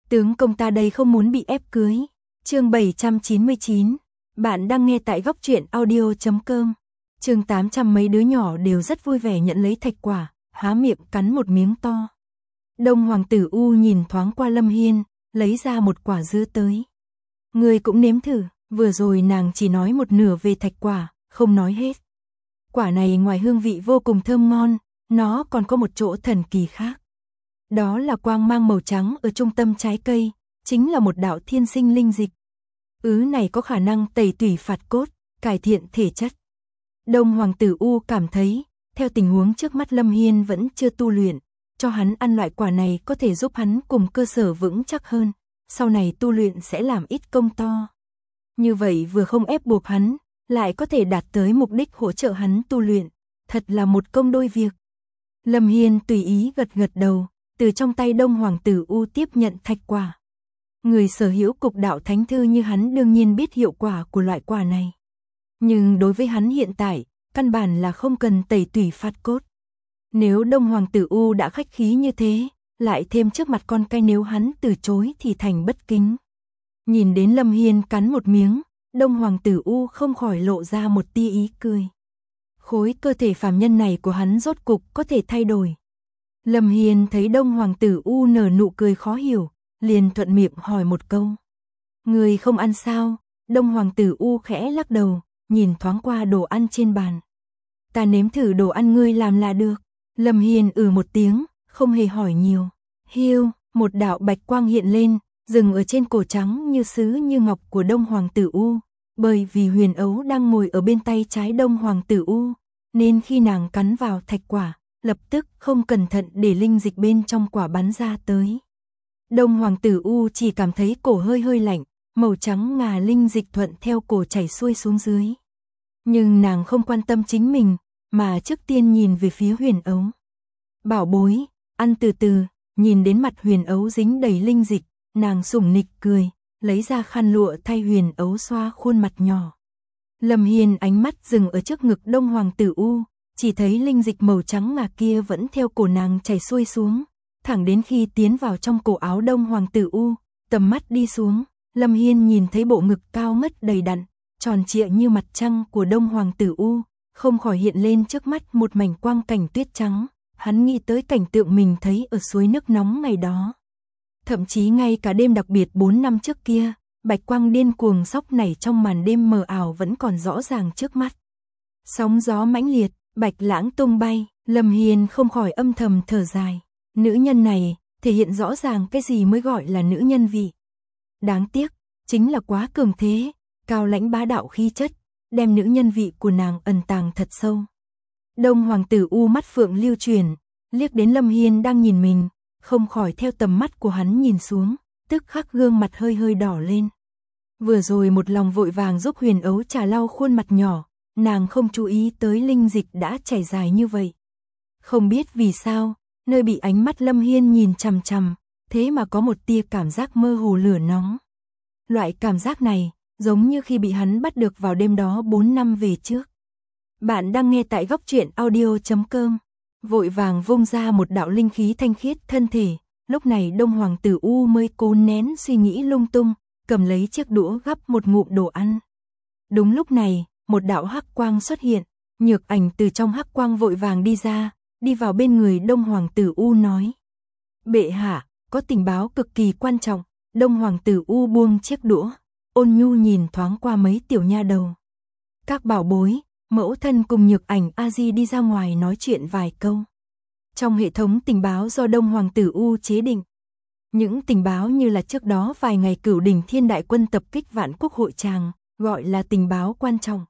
Tướng công ta đây không muốn bị ép cưới. Chương 799. Bạn đang nghe tại góc truyện audio.com. Chương 800. Mấy đứa nhỏ đều rất vui vẻ nhận lấy thạch quả, há miệng cắn một miếng to. Đông hoàng tử U nhìn thoáng qua Lâm Hiên, lấy ra một quả dứa tới. Người cũng nếm thử, vừa rồi nàng chỉ nói một nửa về thạch quả, không nói hết. Quả này ngoài hương vị vô cùng thơm ngon, nó còn có một chỗ thần kỳ khác. Đó là quang mang màu trắng ở trung tâm trái cây, chính là một đạo thiên sinh linh dịch. Này có khả năng tẩy tủy phạt cốt, cải thiện thể chất. Đông hoàng tử U cảm thấy, theo tình huống trước mắt Lâm Hiên vẫn chưa tu luyện, cho hắn ăn loại quả này có thể giúp hắn cùng cơ sở vững chắc hơn, sau này tu luyện sẽ làm ít công to. Như vậy vừa không ép buộc hắn, lại có thể đạt tới mục đích hỗ trợ hắn tu luyện, thật là một công đôi việc. Lâm Hiên tùy ý gật gật đầu, từ trong tay Đông hoàng tử U tiếp nhận thạch quả. Người sở hữu cục đạo thánh thư như hắn đương nhiên biết hiệu quả của loại quả này. Nhưng đối với hắn hiện tại, căn bản là không cần tẩy tủy phạt cốt. Nếu Đông hoàng tử U đã khách khí như thế, lại thêm trước mặt con cái, nếu hắn từ chối thì thành bất kính. Nhìn đến Lâm Hiên cắn một miếng, Đông hoàng tử U không khỏi lộ ra một tia ý cười. Khối cơ thể phàm nhân này của hắn rốt cục có thể thay đổi. Lâm Hiên thấy Đông hoàng tử U nở nụ cười khó hiểu, liền thuận miệng hỏi một câu. Người không ăn sao? Đông hoàng tử U khẽ lắc đầu, nhìn thoáng qua đồ ăn trên bàn. Ta nếm thử đồ ăn ngươi làm là được. Lâm Hiên một tiếng, không hề hỏi nhiều. Hiu, một đạo bạch quang hiện lên, dừng ở trên cổ trắng như sứ như ngọc của Đông hoàng tử U. Bởi vì huyền ấu đang ngồi ở bên tay trái Đông hoàng tử U, nên khi nàng cắn vào thạch quả, lập tức không cẩn thận để linh dịch bên trong quả bắn ra tới. Đông hoàng tử U chỉ cảm thấy cổ hơi hơi lạnh, màu trắng ngà linh dịch thuận theo cổ chảy xuôi xuống dưới. Nhưng nàng không quan tâm chính mình, mà trước tiên nhìn về phía huyền ấu. Bảo bối, ăn từ từ. Nhìn đến mặt huyền ấu dính đầy linh dịch, nàng sủng nịch cười, lấy ra khăn lụa thay huyền ấu xoa khuôn mặt nhỏ. Lâm Hiên ánh mắt dừng ở trước ngực Đông hoàng tử U, chỉ thấy linh dịch màu trắng ngà kia vẫn theo cổ nàng chảy xuôi xuống, thẳng đến khi tiến vào trong cổ áo Đông hoàng tử U. Tầm mắt đi xuống, Lâm Hiên nhìn thấy bộ ngực cao ngất đầy đặn, tròn trịa như mặt trăng của Đông hoàng tử U, không khỏi hiện lên trước mắt một mảnh quang cảnh tuyết trắng. Hắn nghĩ tới cảnh tượng mình thấy ở suối nước nóng ngày đó. Thậm chí ngay cả đêm đặc biệt 4 năm trước kia, bạch quang điên cuồng sóc nảy trong màn đêm mờ ảo vẫn còn rõ ràng trước mắt. Sóng gió mãnh liệt, bạch lãng tung bay, Lâm Hiên không khỏi âm thầm thở dài. Nữ nhân này, thể hiện rõ ràng cái gì mới gọi là nữ nhân vị. Đáng tiếc, chính là quá cường thế, cao lãnh bá đạo khí chất, đem nữ nhân vị của nàng ẩn tàng thật sâu. Đông hoàng tử U mắt phượng lưu chuyển, liếc đến Lâm Hiên đang nhìn mình, không khỏi theo tầm mắt của hắn nhìn xuống, tức khắc gương mặt hơi hơi đỏ lên. Vừa rồi một lòng vội vàng giúp huyền ấu trà lau khuôn mặt nhỏ, nàng không chú ý tới linh dịch đã chảy dài như vậy. Không biết vì sao, nơi bị ánh mắt Lâm Hiên nhìn chằm chằm, thế mà có một tia cảm giác mơ hồ lửa nóng. Loại cảm giác này, giống như khi bị hắn bắt được vào đêm đó 4 năm về trước. Bạn đang nghe tại góc truyện audio.com. Vội vàng vung ra một đạo linh khí thanh khiết thân thể, lúc này Đông hoàng tử U mới cố nén suy nghĩ lung tung, cầm lấy chiếc đũa gắp một ngụm đồ ăn. Đúng lúc này, một đạo hắc quang xuất hiện, Nhược Ảnh từ trong hắc quang vội vàng đi ra, đi vào bên người Đông hoàng tử U nói. Bệ hạ, có tình báo cực kỳ quan trọng. Đông hoàng tử U buông chiếc đũa, ôn nhu nhìn thoáng qua mấy tiểu nha đầu. Các bảo bối, mẫu thân cùng Nhược Ảnh A Di đi ra ngoài nói chuyện vài câu. Trong hệ thống tình báo do Đông hoàng tử U chế định, những tình báo như là trước đó vài ngày Cửu Đỉnh Thiên đại quân tập kích Vạn Quốc hội tràng, gọi là tình báo quan trọng.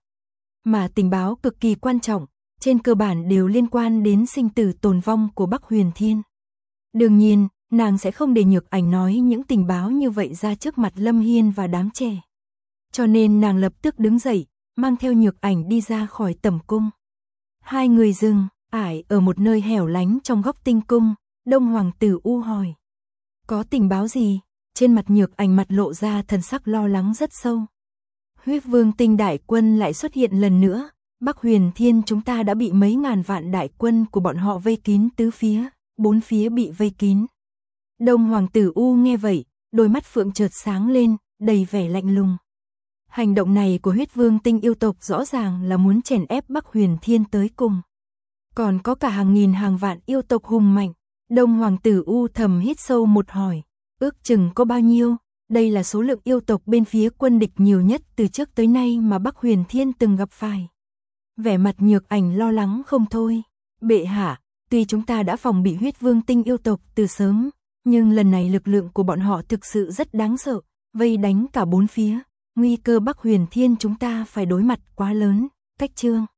Mà tình báo cực kỳ quan trọng, trên cơ bản đều liên quan đến sinh tử tồn vong của Bắc Huyền Thiên. Đương nhiên, nàng sẽ không để Nhược Ảnh nói những tình báo như vậy ra trước mặt Lâm Hiên và đám trẻ. Cho nên nàng lập tức đứng dậy, mang theo Nhược Ảnh đi ra khỏi tẩm cung. Hai người dừng ải ở một nơi hẻo lánh trong góc tinh cung. Đông hoàng tử U hỏi. Có tình báo gì? Trên mặt Nhược Ảnh mặt lộ ra thần sắc lo lắng rất sâu. Huyết Vương Tinh đại quân lại xuất hiện lần nữa. Bắc Huyền Thiên chúng ta đã bị mấy ngàn vạn đại quân của bọn họ vây kín tứ phía, bốn phía bị vây kín. Đông hoàng tử U nghe vậy, đôi mắt phượng chợt sáng lên, đầy vẻ lạnh lùng. Hành động này của Huyết Vương Tinh yêu tộc rõ ràng là muốn chèn ép Bắc Huyền Thiên tới cùng. Còn có cả hàng nghìn hàng vạn yêu tộc hùng mạnh. Đông Hoàng tử U thầm hít sâu một hỏi, ước chừng có bao nhiêu? Đây là số lượng yêu tộc bên phía quân địch nhiều nhất từ trước tới nay mà Bắc Huyền Thiên từng gặp phải. Vẻ mặt Nhược Ảnh lo lắng không thôi. Bệ hạ, tuy chúng ta đã phòng bị Huyết Vương Tinh yêu tộc từ sớm, nhưng lần này lực lượng của bọn họ thực sự rất đáng sợ, vây đánh cả bốn phía. Nguy cơ Bắc Huyền Thiên chúng ta phải đối mặt quá lớn. Cách chương